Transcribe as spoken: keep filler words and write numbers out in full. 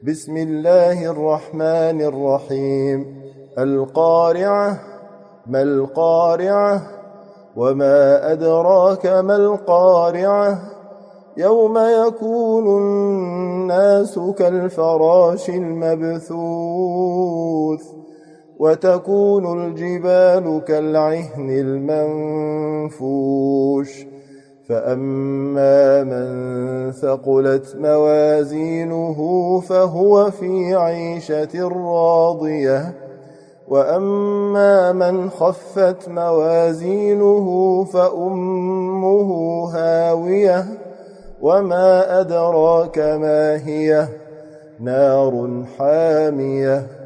بسم الله الرحمن الرحيم القارعة ما القارعة وما أدراك ما القارعة يوم يكون الناس كالفراش المبثوث وتكون الجبال كالعهن المنفوش فأما من ثقلت موازينه فهو في عيشة راضية وأما من خفت موازينه فأمه هاوية وما أدراك ما هي نار حامية